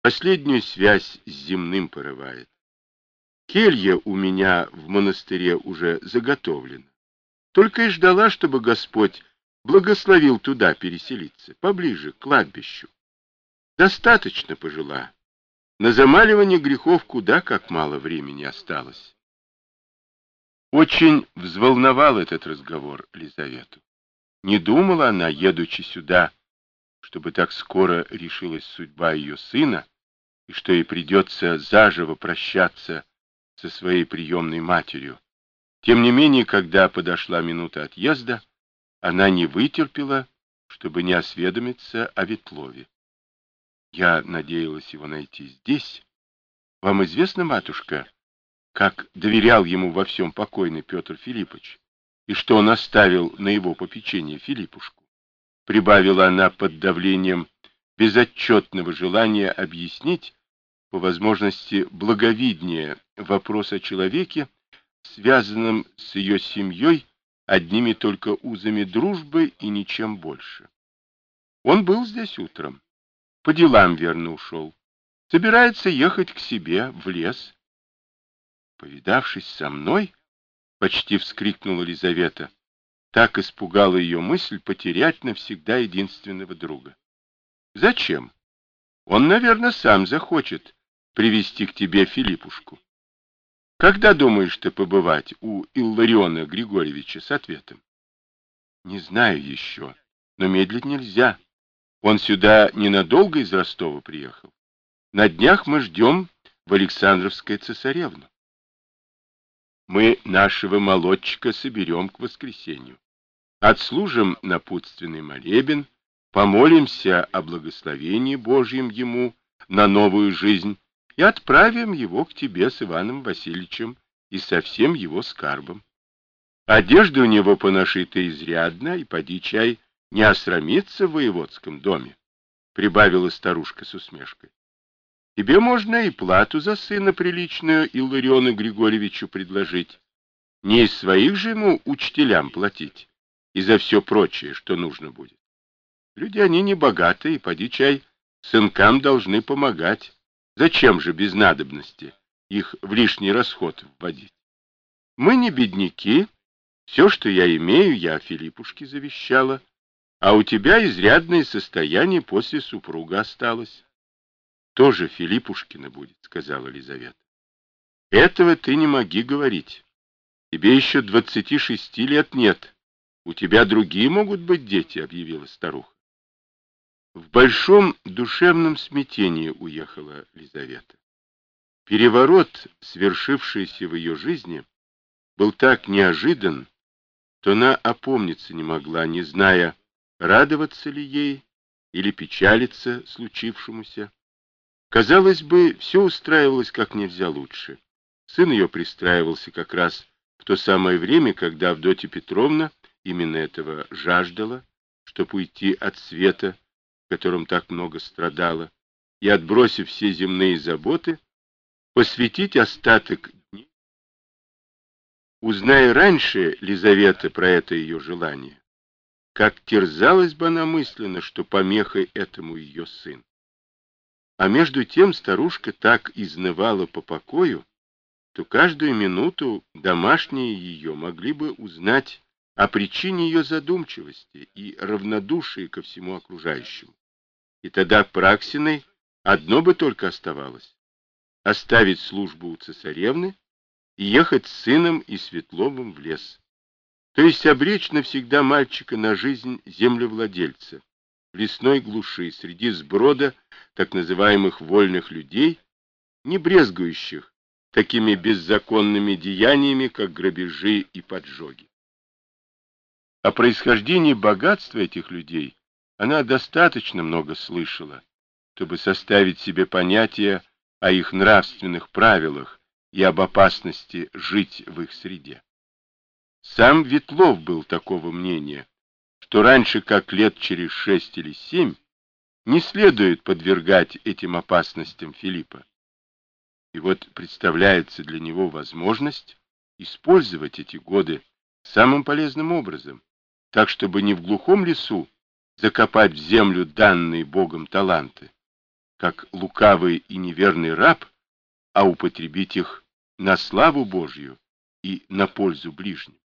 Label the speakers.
Speaker 1: Последнюю связь с земным порывает. Келья у меня в монастыре уже заготовлена. Только и ждала, чтобы Господь благословил туда переселиться, поближе к кладбищу. Достаточно пожила. На замаливание грехов куда как мало времени осталось. Очень взволновал этот разговор Лизавету. Не думала она, едучи сюда, чтобы так скоро решилась судьба ее сына, и что ей придется заживо прощаться со своей приемной матерью. Тем не менее, когда подошла минута отъезда, она не вытерпела, чтобы не осведомиться о Ветлове. Я надеялась его найти здесь. Вам известно, матушка, как доверял ему во всем покойный Петр Филиппович, и что он оставил на его попечение Филиппушку? Прибавила она под давлением безотчетного желания объяснить, по возможности благовиднее, вопрос о человеке, связанном с ее семьей одними только узами дружбы и ничем больше. Он был здесь утром. По делам, верно, ушел. Собирается ехать к себе в лес. Повидавшись со мной, почти вскрикнула Лизавета. Так испугала ее мысль потерять навсегда единственного друга. Зачем? Он, наверное, сам захочет привести к тебе Филиппушку. Когда думаешь ты побывать у Иллариона Григорьевича с ответом? Не знаю еще, но медлить нельзя. Он сюда ненадолго из Ростова приехал. На днях мы ждем в Александровское цесаревну. Мы нашего молодчика соберем к воскресенью. Отслужим напутственный молебен, помолимся о благословении Божьем ему на новую жизнь и отправим его к тебе с Иваном Васильевичем и со всем его скарбом. Одежда у него поношита изрядно, и поди чай не осрамится в воеводском доме, — прибавила старушка с усмешкой. Тебе можно и плату за сына приличную Иллариону Григорьевичу предложить. Не из своих же ему учителям платить и за все прочее, что нужно будет. Люди они не богатые, и поди чай сынкам должны помогать. Зачем же без надобности их в лишний расход вводить? Мы не бедняки, все, что я имею, я Филиппушке завещала, а у тебя изрядное состояние после супруга осталось. Тоже Филиппушкина будет, сказала Лизавета. Этого ты не моги говорить. Тебе еще 26 лет нет. У тебя другие могут быть дети, объявила старуха. В большом душевном смятении уехала Лизавета. Переворот, свершившийся в ее жизни, был так неожидан, что она опомниться не могла, не зная, радоваться ли ей или печалиться случившемуся. Казалось бы, все устраивалось как нельзя лучше. Сын ее пристраивался как раз в то самое время, когда Авдотья Петровна именно этого жаждала, чтобы уйти от света, в котором так много страдала, и, отбросив все земные заботы, посвятить остаток дней. Узная раньше Лизавета про это ее желание, как терзалась бы она мысленно, что помехой этому ее сын. А между тем старушка так изнывала по покою, то каждую минуту домашние ее могли бы узнать о причине ее задумчивости и равнодушия ко всему окружающему. И тогда Праксиной одно бы только оставалось — оставить службу у цесаревны и ехать с сыном и Светловым в лес. То есть обречь навсегда мальчика на жизнь землевладельца в лесной глуши среди сброда так называемых вольных людей, не брезгующих такими беззаконными деяниями, как грабежи и поджоги. О происхождении богатства этих людей она достаточно много слышала, чтобы составить себе понятие о их нравственных правилах и об опасности жить в их среде. Сам Ветлов был такого мнения, что раньше, как лет через 6 или 7, не следует подвергать этим опасностям Филиппа. И вот представляется для него возможность использовать эти годы самым полезным образом, так, чтобы не в глухом лесу закопать в землю данные Богом таланты, как лукавый и неверный раб, а употребить их на славу Божью и на пользу ближним.